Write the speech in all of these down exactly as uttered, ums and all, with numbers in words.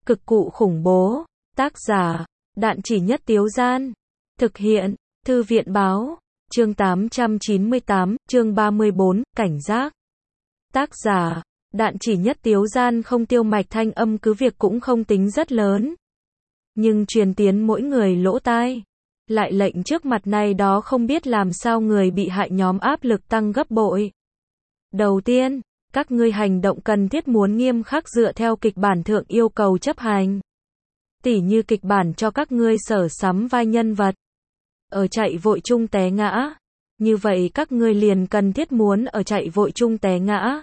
Cực cụ khủng bố. Tác giả, Đạn Chỉ Nhất Tiếu Gian. Thực hiện, Thư viện Báo. Chương tám trăm chín mươi tám, chương ba mươi bốn, cảnh giác. Tác giả, Đạn Chỉ Nhất Tiếu Gian. Không, Tiêu Mạch thanh âm cứ việc cũng không tính rất lớn, nhưng truyền tiến mỗi người lỗ tai. Lại lệnh trước mặt này đó không biết làm sao người bị hại nhóm áp lực tăng gấp bội. Đầu tiên, các ngươi hành động cần thiết muốn nghiêm khắc dựa theo kịch bản thượng yêu cầu chấp hành. Tỉ như kịch bản cho các ngươi sở sắm vai nhân vật ở chạy vội chung té ngã, như vậy các ngươi liền cần thiết muốn ở chạy vội chung té ngã,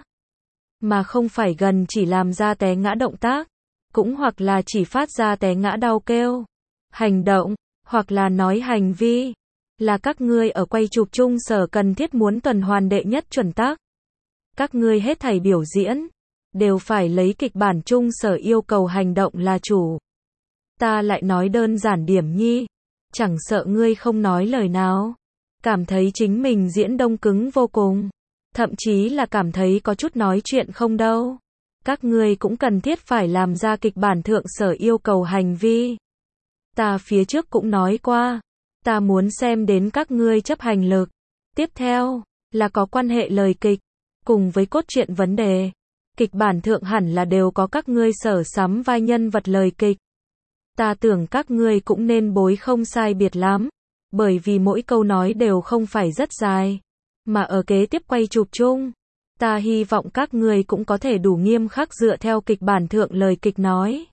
mà không phải gần chỉ làm ra té ngã động tác, cũng hoặc là chỉ phát ra té ngã đau kêu. Hành động, hoặc là nói hành vi, là các ngươi ở quay chụp chung sở cần thiết muốn tuần hoàn đệ nhất chuẩn tắc. Các ngươi hết thảy biểu diễn, đều phải lấy kịch bản chung sở yêu cầu hành động là chủ. Ta lại nói đơn giản điểm nhi, chẳng sợ ngươi không nói lời nào, cảm thấy chính mình diễn đông cứng vô cùng, thậm chí là cảm thấy có chút nói chuyện không đâu. Các ngươi cũng cần thiết phải làm ra kịch bản thượng sở yêu cầu hành vi. Ta phía trước cũng nói qua, ta muốn xem đến các ngươi chấp hành lực. Tiếp theo, là có quan hệ lời kịch, cùng với cốt truyện vấn đề. Kịch bản thượng hẳn là đều có các ngươi sở sắm vai nhân vật lời kịch. Ta tưởng các ngươi cũng nên bối không sai biệt lắm, bởi vì mỗi câu nói đều không phải rất dài, mà ở kế tiếp quay chụp chung, ta hy vọng các ngươi cũng có thể đủ nghiêm khắc dựa theo kịch bản thượng lời kịch nói.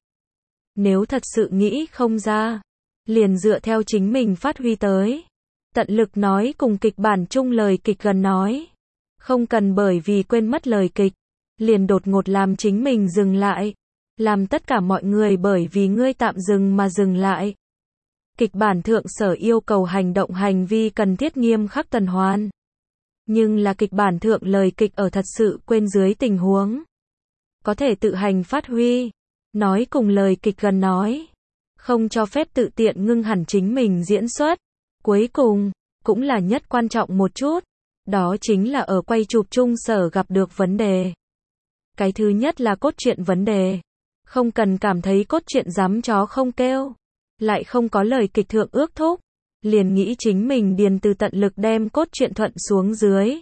Nếu thật sự nghĩ không ra, liền dựa theo chính mình phát huy tới, tận lực nói cùng kịch bản chung lời kịch gần nói, không cần bởi vì quên mất lời kịch, liền đột ngột làm chính mình dừng lại, làm tất cả mọi người bởi vì ngươi tạm dừng mà dừng lại. Kịch bản thượng sở yêu cầu hành động hành vi cần thiết nghiêm khắc tuần hoàn, nhưng là kịch bản thượng lời kịch ở thật sự quên dưới tình huống, có thể tự hành phát huy, nói cùng lời kịch gần nói, không cho phép tự tiện ngưng hẳn chính mình diễn xuất. Cuối cùng, cũng là nhất quan trọng một chút, đó chính là ở quay chụp chung sở gặp được vấn đề. Cái thứ nhất là cốt truyện vấn đề. Không cần cảm thấy cốt truyện dám chó không kêu, lại không có lời kịch thượng ước thúc, liền nghĩ chính mình điền từ tận lực đem cốt truyện thuận xuống dưới.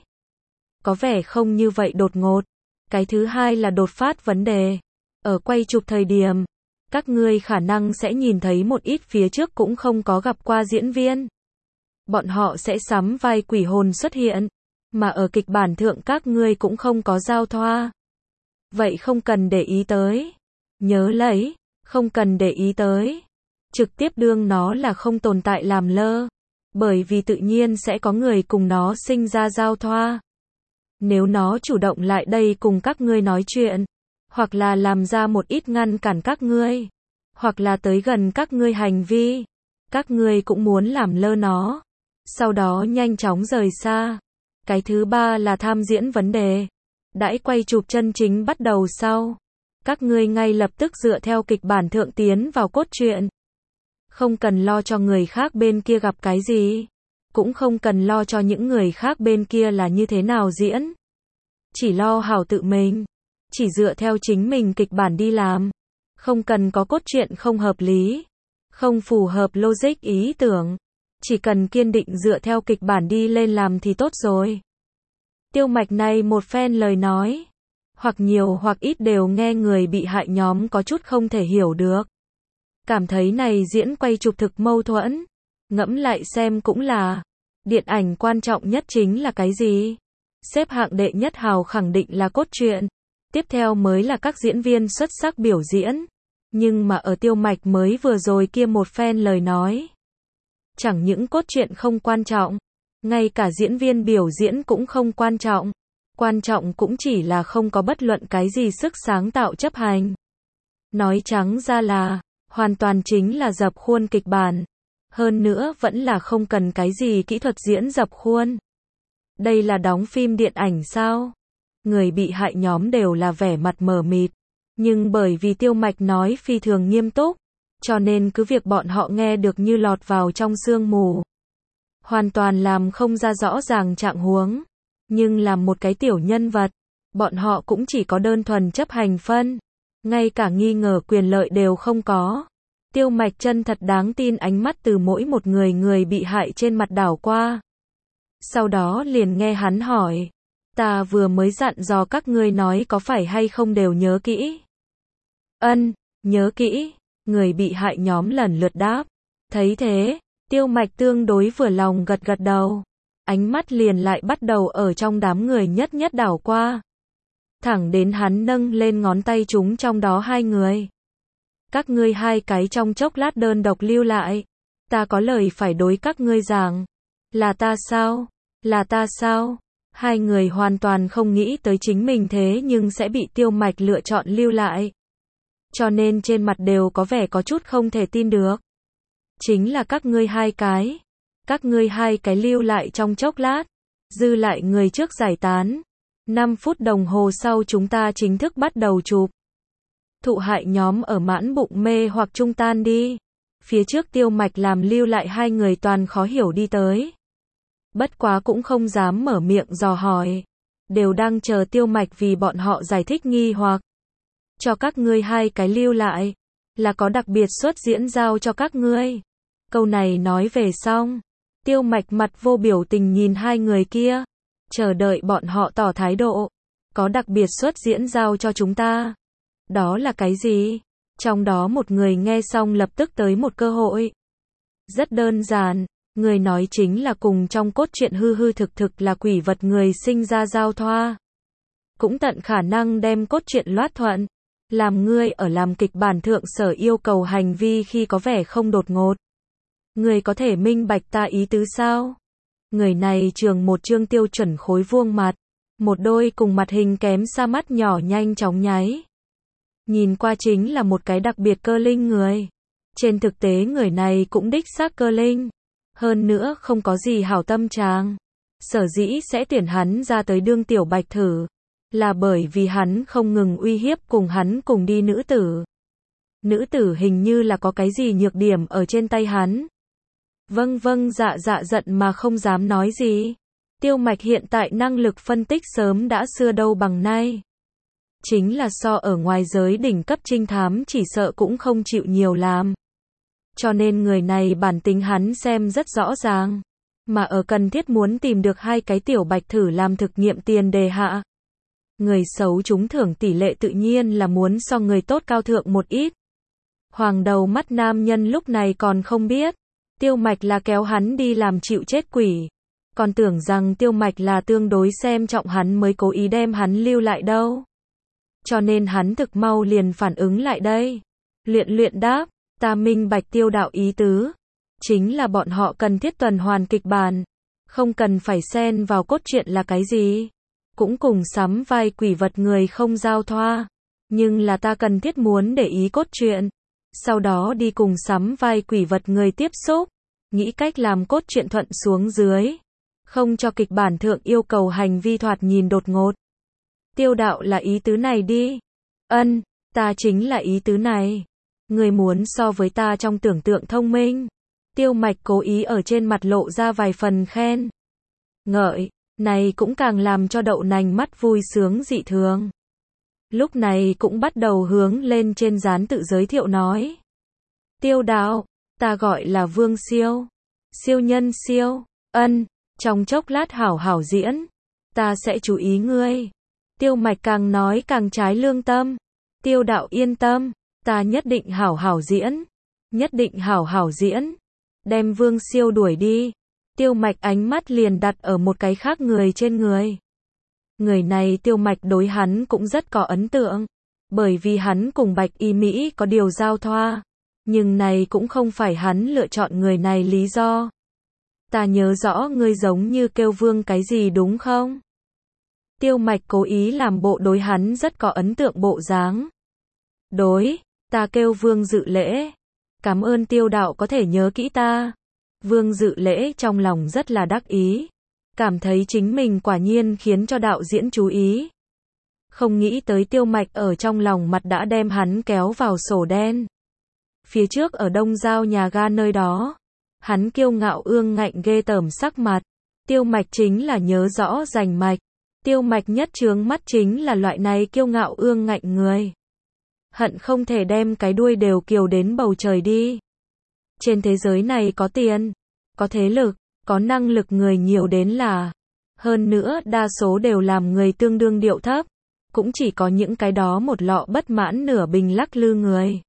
Có vẻ không như vậy đột ngột. Cái thứ hai là đột phát vấn đề. Ở quay chụp thời điểm, các ngươi khả năng sẽ nhìn thấy một ít phía trước cũng không có gặp qua diễn viên. Bọn họ sẽ sắm vai quỷ hồn xuất hiện, mà ở kịch bản thượng các ngươi cũng không có giao thoa. Vậy không cần để ý tới. Nhớ lấy, không cần để ý tới. Trực tiếp đương nó là không tồn tại làm lơ. Bởi vì tự nhiên sẽ có người cùng nó sinh ra giao thoa. Nếu nó chủ động lại đây cùng các ngươi nói chuyện, hoặc là làm ra một ít ngăn cản các ngươi, hoặc là tới gần các ngươi hành vi, các ngươi cũng muốn làm lơ nó, sau đó nhanh chóng rời xa. Cái thứ ba là tham diễn vấn đề. Đãi quay chụp chân chính bắt đầu sau, các ngươi ngay lập tức dựa theo kịch bản thượng tiến vào cốt truyện. Không cần lo cho người khác bên kia gặp cái gì, cũng không cần lo cho những người khác bên kia là như thế nào diễn. Chỉ lo hảo tự mình, chỉ dựa theo chính mình kịch bản đi làm. Không cần có cốt truyện không hợp lý, không phù hợp logic ý tưởng, chỉ cần kiên định dựa theo kịch bản đi lên làm thì tốt rồi. Tiêu Mạch này một phen lời nói, hoặc nhiều hoặc ít đều nghe người bị hại nhóm có chút không thể hiểu được. Cảm thấy này diễn quay chụp thực mâu thuẫn. Ngẫm lại xem cũng là, điện ảnh quan trọng nhất chính là cái gì? Xếp hạng đệ nhất hào khẳng định là cốt truyện, tiếp theo mới là các diễn viên xuất sắc biểu diễn. Nhưng mà ở Tiêu Mạch mới vừa rồi kia một phen lời nói, chẳng những cốt truyện không quan trọng, ngay cả diễn viên biểu diễn cũng không quan trọng. Quan trọng cũng chỉ là không có bất luận cái gì sức sáng tạo chấp hành. Nói trắng ra là, hoàn toàn chính là dập khuôn kịch bản. Hơn nữa vẫn là không cần cái gì kỹ thuật diễn dập khuôn. Đây là đóng phim điện ảnh sao? Người bị hại nhóm đều là vẻ mặt mờ mịt. Nhưng bởi vì Tiêu Mạch nói phi thường nghiêm túc, cho nên cứ việc bọn họ nghe được như lọt vào trong sương mù. Hoàn toàn làm không ra rõ ràng trạng huống. Nhưng làm một cái tiểu nhân vật, bọn họ cũng chỉ có đơn thuần chấp hành phân. ngay cả nghi ngờ quyền lợi đều không có. Tiêu Mạch chân thật đáng tin ánh mắt từ mỗi một người người bị hại trên mặt đảo qua. Sau đó liền nghe hắn hỏi, ta vừa mới dặn dò các ngươi nói có phải hay không đều nhớ kỹ. Ân, nhớ kỹ, người bị hại nhóm lần lượt đáp. Thấy thế, Tiêu Mạch tương đối vừa lòng gật gật đầu. Ánh mắt liền lại bắt đầu ở trong đám người nhất nhất đảo qua. Thẳng đến hắn nâng lên ngón tay chúng trong đó hai người. Các ngươi hai cái trong chốc lát đơn độc lưu lại. Ta có lời phải đối các ngươi giảng. Là ta sao? Là ta sao? Hai người hoàn toàn không nghĩ tới chính mình thế nhưng sẽ bị Tiêu Mạch lựa chọn lưu lại. Cho nên trên mặt đều có vẻ có chút không thể tin được. Chính là các ngươi hai cái. Các ngươi hai cái lưu lại trong chốc lát. Dư lại người trước giải tán. năm phút đồng hồ sau chúng ta chính thức bắt đầu chụp. Thụ hại nhóm ở mãn bụng mê hoặc trung tan đi. Phía trước Tiêu Mạch làm lưu lại hai người toàn khó hiểu đi tới. Bất quá cũng không dám mở miệng dò hỏi. Đều đang chờ Tiêu Mạch vì bọn họ giải thích nghi hoặc. Cho các ngươi hai cái lưu lại. Là có đặc biệt xuất diễn giao cho các ngươi. Câu này nói về xong. Tiêu Mạch mặt vô biểu tình nhìn hai người kia. Chờ đợi bọn họ tỏ thái độ. Có đặc biệt xuất diễn giao cho chúng ta. Đó là cái gì? Trong đó một người nghe xong lập tức tới một cơ hội. Rất đơn giản. Người nói chính là cùng trong cốt truyện hư hư thực thực là quỷ vật người sinh ra giao thoa. Cũng tận khả năng đem cốt truyện loát thuận. Làm ngươi ở làm kịch bản thượng sở yêu cầu hành vi khi có vẻ không đột ngột. Người có thể minh bạch ta ý tứ sao? Người này trường một trương tiêu chuẩn khối vuông mặt. Một đôi cùng mặt hình kém xa mắt nhỏ nhanh chóng nháy. Nhìn qua chính là một cái đặc biệt cơ linh người. Trên thực tế người này cũng đích xác cơ linh. Hơn nữa không có gì hảo tâm trạng. Sở dĩ sẽ tuyển hắn ra tới đương tiểu bạch thử. Là bởi vì hắn không ngừng uy hiếp cùng hắn cùng đi nữ tử. Nữ tử hình như là có cái gì nhược điểm ở trên tay hắn. Vâng vâng dạ dạ giận mà không dám nói gì. Tiêu Mạch hiện tại năng lực phân tích sớm đã xưa đâu bằng nay. Chính là so ở ngoài giới đỉnh cấp trinh thám chỉ sợ cũng không chịu nhiều làm. Cho nên người này bản tính hắn xem rất rõ ràng. Mà ở cần thiết muốn tìm được hai cái tiểu bạch thử làm thực nghiệm tiền đề hạ. Người xấu trúng thưởng tỷ lệ tự nhiên là muốn so người tốt cao thượng một ít. Hoàng đầu mắt nam nhân lúc này còn không biết. Tiêu Mạch là kéo hắn đi làm chịu chết quỷ. Còn tưởng rằng Tiêu Mạch là tương đối xem trọng hắn mới cố ý đem hắn lưu lại đâu. Cho nên hắn thực mau liền phản ứng lại đây. Luyện luyện đáp, ta minh bạch Tiêu đạo ý tứ. Chính là bọn họ cần thiết tuần hoàn kịch bản. Không cần phải xen vào cốt truyện là cái gì. Cũng cùng sắm vai quỷ vật người không giao thoa. Nhưng là ta cần thiết muốn để ý cốt truyện. Sau đó đi cùng sắm vai quỷ vật người tiếp xúc. Nghĩ cách làm cốt truyện thuận xuống dưới. Không cho kịch bản thượng yêu cầu hành vi thoạt nhìn đột ngột. Tiêu đạo là ý tứ này đi. Ân, ta chính là ý tứ này. Người muốn so với ta trong tưởng tượng thông minh. Tiêu Mạch cố ý ở trên mặt lộ ra vài phần khen. Ngợi, này cũng càng làm cho đậu nành mắt vui sướng dị thường. Lúc này cũng bắt đầu hướng lên trên dán tự giới thiệu nói. Tiêu đạo, ta gọi là Vương Siêu. Siêu nhân siêu, ân, trong chốc lát hảo hảo diễn. Ta sẽ chú ý ngươi. Tiêu Mạch càng nói càng trái lương tâm. Tiêu đạo yên tâm, ta nhất định hảo hảo diễn. Nhất định hảo hảo diễn. Đem Vương Siêu đuổi đi. Tiêu Mạch ánh mắt liền đặt ở một cái khác người trên người. Người này Tiêu Mạch đối hắn cũng rất có ấn tượng. Bởi vì hắn cùng Bạch Y Mỹ có điều giao thoa. Nhưng này cũng không phải hắn lựa chọn người này lý do. Ta nhớ rõ ngươi giống như kêu Vương cái gì đúng không? Tiêu Mạch cố ý làm bộ đối hắn rất có ấn tượng bộ dáng. Đối, ta kêu Vương Dự Lễ. Cảm ơn Tiêu đạo có thể nhớ kỹ ta. Vương Dự Lễ trong lòng rất là đắc ý. Cảm thấy chính mình quả nhiên khiến cho đạo diễn chú ý. Không nghĩ tới Tiêu Mạch ở trong lòng mặt đã đem hắn kéo vào sổ đen. Phía trước ở Đông Giao nhà ga nơi đó. Hắn kiêu ngạo ương ngạnh ghê tởm sắc mặt. Tiêu Mạch chính là nhớ rõ rành mạch. Tiêu Mạch nhất chướng mắt chính là loại này kiêu ngạo ương ngạnh người. hận không thể đem cái đuôi đều kiều đến bầu trời đi. Trên thế giới này có tiền, có thế lực, có năng lực người nhiều đến là. Hơn nữa đa số đều làm người tương đương điệu thấp. Cũng chỉ có những cái đó một lọ bất mãn nửa bình lắc lư người.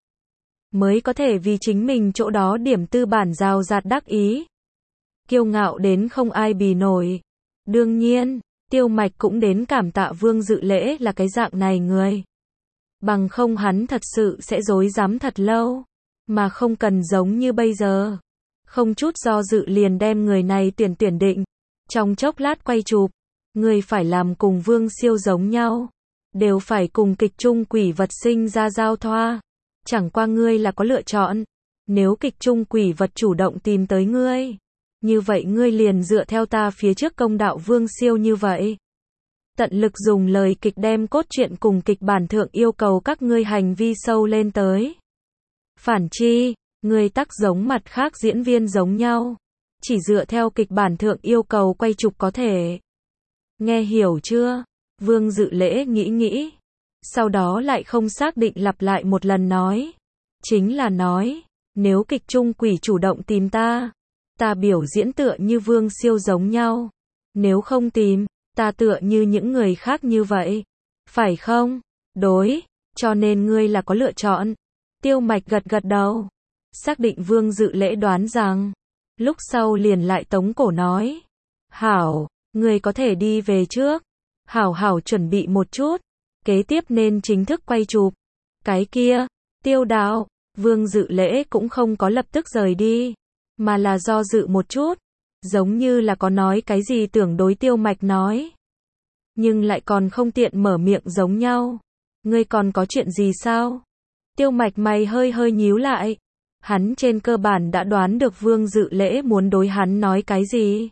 Mới có thể vì chính mình chỗ đó điểm tư bản rào rạt đắc ý. Kiêu ngạo đến không ai bì nổi. Đương nhiên, Tiêu Mạch cũng đến cảm tạ Vương Dự Lễ là cái dạng này người. Bằng không hắn thật sự sẽ rối rắm thật lâu. Mà không cần giống như bây giờ. Không chút do dự liền đem người này tuyển tuyển định. Trong chốc lát quay chụp. Người phải làm cùng Vương Siêu giống nhau. Đều phải cùng kịch trung quỷ vật sinh ra giao thoa. Chẳng qua ngươi là có lựa chọn. Nếu kịch trung quỷ vật chủ động tìm tới ngươi. Như vậy ngươi liền dựa theo ta phía trước công đạo Vương Siêu như vậy. Tận lực dùng lời kịch đem cốt truyện cùng kịch bản thượng yêu cầu các ngươi hành vi sâu lên tới. Phản chi, ngươi tắc giống mặt khác diễn viên giống nhau. Chỉ dựa theo kịch bản thượng yêu cầu quay chụp có thể. Nghe hiểu chưa? Vương Dự Lễ nghĩ nghĩ. Sau đó lại không xác định lặp lại một lần nói. Chính là nói, nếu kịch trung quỷ chủ động tìm ta, ta biểu diễn tựa như Vương Siêu giống nhau. Nếu không tìm, ta tựa như những người khác như vậy. Phải không? Đối, cho nên ngươi là có lựa chọn. Tiêu Mạch gật gật đầu. Xác định Vương Dự Lễ đoán rằng. Lúc sau liền lại tống cổ nói. Hảo, ngươi có thể đi về trước. Hảo hảo chuẩn bị một chút. Kế tiếp nên chính thức quay chụp. Cái kia, Tiêu đạo, Vương Dự Lễ cũng không có lập tức rời đi. Mà là do dự một chút. Giống như là có nói cái gì tưởng đối Tiêu Mạch nói. Nhưng lại còn không tiện mở miệng giống nhau. Ngươi còn có chuyện gì sao? Tiêu Mạch mày hơi hơi nhíu lại. Hắn trên cơ bản đã đoán được Vương Dự Lễ muốn đối hắn nói cái gì.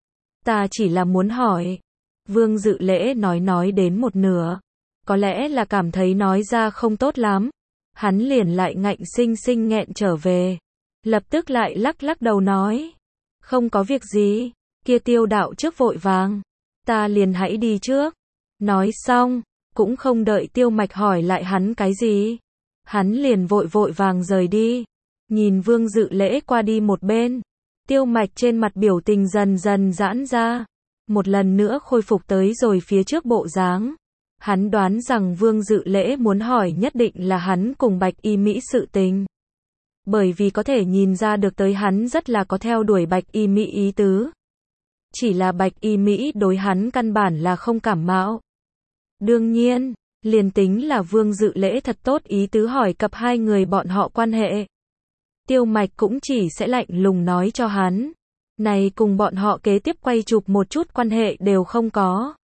Ta chỉ là muốn hỏi. Vương Dự Lễ nói nói đến một nửa. Có lẽ là cảm thấy nói ra không tốt lắm. Hắn liền lại ngạnh sinh sinh nghẹn trở về. Lập tức lại lắc lắc đầu nói. Không có việc gì. Kia Tiêu đạo trước vội vàng. Ta liền hãy đi trước. Nói xong. Cũng không đợi Tiêu Mạch hỏi lại hắn cái gì. Hắn liền vội vội vàng rời đi. Nhìn Vương Dự Lễ qua đi một bên. Tiêu Mạch trên mặt biểu tình dần dần giãn ra. Một lần nữa khôi phục tới rồi phía trước bộ dáng. Hắn đoán rằng Vương Dự Lễ muốn hỏi nhất định là hắn cùng Bạch Y Mỹ sự tình. Bởi vì có thể nhìn ra được tới hắn rất là có theo đuổi Bạch Y Mỹ ý tứ. Chỉ là Bạch Y Mỹ đối hắn căn bản là không cảm mạo. Đương nhiên, liền tính là Vương Dự Lễ thật tốt ý tứ hỏi cặp hai người bọn họ quan hệ. Tiêu Mạch cũng chỉ sẽ lạnh lùng nói cho hắn. Này cùng bọn họ kế tiếp quay chụp một chút quan hệ đều không có.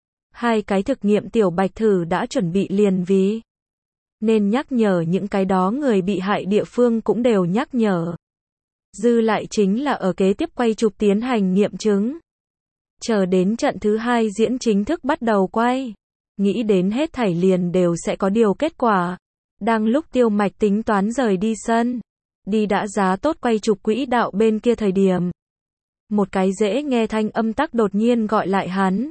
Hai cái thực nghiệm tiểu Bạch thử đã chuẩn bị liền vì. Nên nhắc nhở những cái đó người bị hại địa phương cũng đều nhắc nhở. Dư lại chính là ở kế tiếp quay chụp tiến hành nghiệm chứng. Chờ đến trận thứ hai diễn chính thức bắt đầu quay. Nghĩ đến hết thảy liền đều sẽ có điều kết quả. Đang lúc Tiêu Mạch tính toán rời đi sân. Đi đã giá tốt quay chụp quỹ đạo bên kia thời điểm. Một cái dễ nghe thanh âm tắc đột nhiên gọi lại hắn.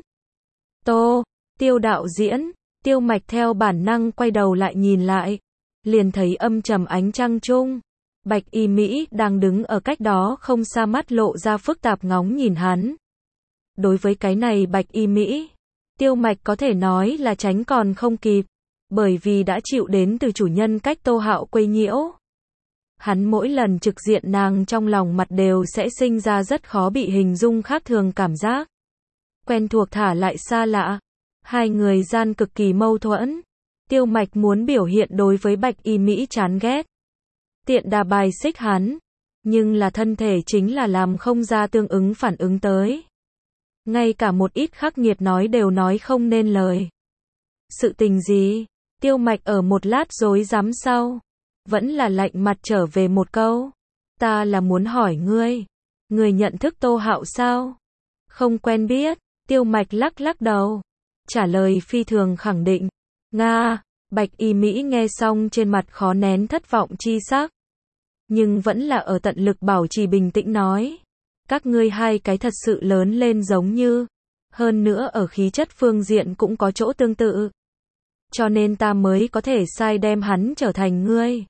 Tô, Tiêu đạo diễn. Tiêu Mạch theo bản năng quay đầu lại nhìn lại. Liền thấy âm trầm ánh trăng trung. Bạch Y Mỹ đang đứng ở cách đó không xa, mắt lộ ra phức tạp ngóng nhìn hắn. Đối với cái này Bạch Y Mỹ, Tiêu Mạch có thể nói là tránh còn không kịp. Bởi vì đã chịu đến từ chủ nhân cách Tô Hạo quấy nhiễu. Hắn mỗi lần trực diện nàng trong lòng mặt đều sẽ sinh ra rất khó bị hình dung khác thường cảm giác. Quen thuộc thả lại xa lạ. Hai người gian cực kỳ mâu thuẫn. Tiêu Mạch muốn biểu hiện đối với Bạch Y Mỹ chán ghét. Tiện đà bài xích hắn. Nhưng là thân thể chính là làm không ra tương ứng phản ứng tới. Ngay cả một ít khắc nghiệt nói đều nói không nên lời. Sự tình gì? Tiêu Mạch ở một lát rối rắm sau. Vẫn là lạnh mặt trở về một câu. Ta là muốn hỏi ngươi. Ngươi nhận thức Tô Hạo sao? Không quen biết. Tiêu Mạch lắc lắc đầu. Trả lời phi thường khẳng định. Nga. Bạch Y Mỹ nghe xong trên mặt khó nén thất vọng chi sắc. Nhưng vẫn là ở tận lực bảo trì bình tĩnh nói. Các ngươi hai cái thật sự lớn lên giống như. Hơn nữa ở khí chất phương diện cũng có chỗ tương tự. cho nên ta mới có thể sai đem hắn trở thành ngươi.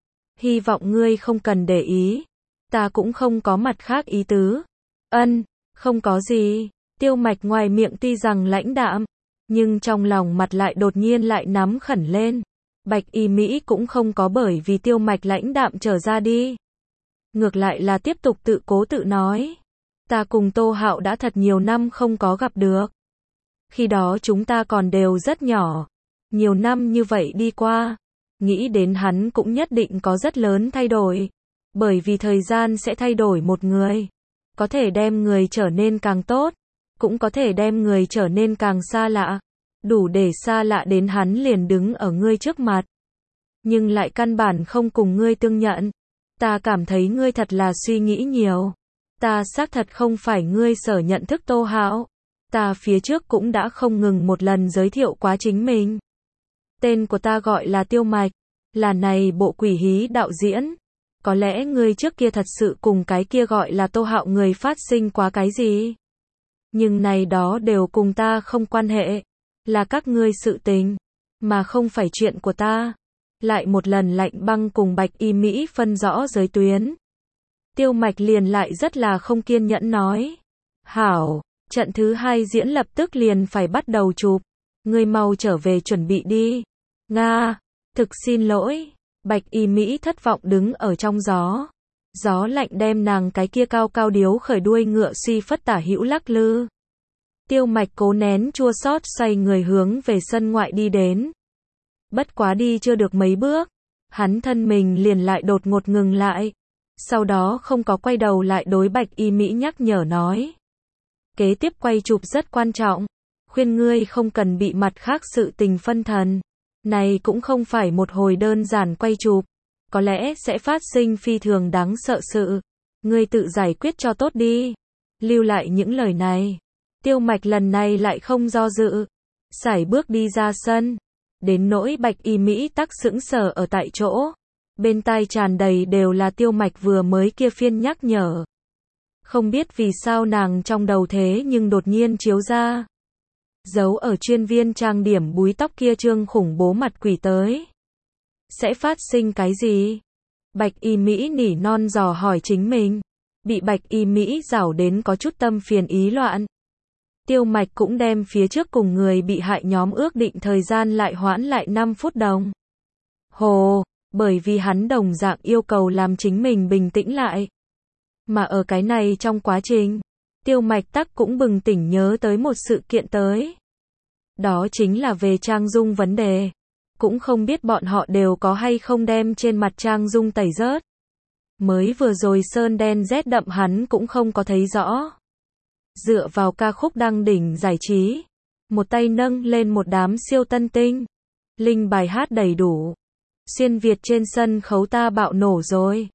Hy vọng ngươi không cần để ý, ta cũng không có mặt khác ý tứ. Ân, không có gì. Tiêu Mạch ngoài miệng tuy rằng lãnh đạm, nhưng trong lòng mặt lại đột nhiên lại nắm khẩn lên. Bạch Y Mỹ cũng không có bởi vì Tiêu Mạch lãnh đạm trở ra đi. Ngược lại là tiếp tục tự cố tự nói. Ta cùng Tô Hạo đã thật nhiều năm không có gặp được. Khi đó chúng ta còn đều rất nhỏ. Nhiều năm như vậy đi qua, nghĩ đến hắn cũng nhất định có rất lớn thay đổi. Bởi vì thời gian sẽ thay đổi một người. Có thể đem người trở nên càng tốt, cũng có thể đem người trở nên càng xa lạ. Đủ để xa lạ đến hắn liền đứng ở ngươi trước mặt. Nhưng lại căn bản không cùng ngươi tương nhận. Ta cảm thấy ngươi thật là suy nghĩ nhiều. Ta xác thật không phải ngươi sở nhận thức Tô Hạo. Ta phía trước cũng đã không ngừng một lần giới thiệu quá chính mình. Tên của ta gọi là Tiêu Mạch, là này bộ Quỷ Hí đạo diễn. Có lẽ ngươi trước kia thật sự cùng cái kia gọi là Tô Hạo người phát sinh quá cái gì. Nhưng này đó đều cùng ta không quan hệ. Là các ngươi sự tình, mà không phải chuyện của ta. Lại một lần lạnh băng cùng Bạch Y Mỹ phân rõ giới tuyến. Tiêu Mạch liền lại rất là không kiên nhẫn nói. Hảo, trận thứ hai diễn lập tức liền phải bắt đầu chụp. Ngươi mau trở về chuẩn bị đi. Nga, thực xin lỗi. Bạch Y Mỹ thất vọng đứng ở trong gió. Gió lạnh đem nàng cái kia cao cao điếu khởi đuôi ngựa suy phất tả hữu lắc lư. Tiêu Mạch cố nén chua xót xoay người hướng về sân ngoại đi đến. Bất quá đi chưa được mấy bước, hắn thân mình liền lại đột ngột ngừng lại. Sau đó không có quay đầu lại đối Bạch Y Mỹ nhắc nhở nói. Kế tiếp quay chụp rất quan trọng, khuyên ngươi không cần bị mặt khác sự tình phân thần. Này cũng không phải một hồi đơn giản quay chụp, có lẽ sẽ phát sinh phi thường đáng sợ sự. Ngươi tự giải quyết cho tốt đi. Lưu lại những lời này. Tiêu Mạch lần này lại không do dự, sải bước đi ra sân. Đến nỗi Bạch Y Mỹ tắc sững sờ ở tại chỗ. Bên tai tràn đầy đều là Tiêu Mạch vừa mới kia phiên nhắc nhở. Không biết vì sao nàng trong đầu thế nhưng đột nhiên chiếu ra. Giấu ở chuyên viên trang điểm búi tóc kia trương khủng bố mặt quỷ tới. Sẽ phát sinh cái gì? Bạch Y Mỹ nỉ non dò hỏi chính mình. Bị Bạch Y Mỹ giảo đến có chút tâm phiền ý loạn. Tiêu Mạch cũng đem phía trước cùng người bị hại nhóm ước định thời gian lại hoãn lại năm phút đồng. Hồ, bởi vì hắn đồng dạng yêu cầu làm chính mình bình tĩnh lại. Mà ở cái này trong quá trình, Tiêu Mạch tắc cũng bừng tỉnh nhớ tới một sự kiện tới. Đó chính là về trang dung vấn đề. Cũng không biết bọn họ đều có hay không đem trên mặt trang dung tẩy rớt. Mới vừa rồi sơn đen rét đậm hắn cũng không có thấy rõ. Dựa vào ca khúc đăng đỉnh giải trí, một tay nâng lên một đám siêu tân tinh. Linh bài hát đầy đủ. Xuyên Việt trên sân khấu ta bạo nổ rồi.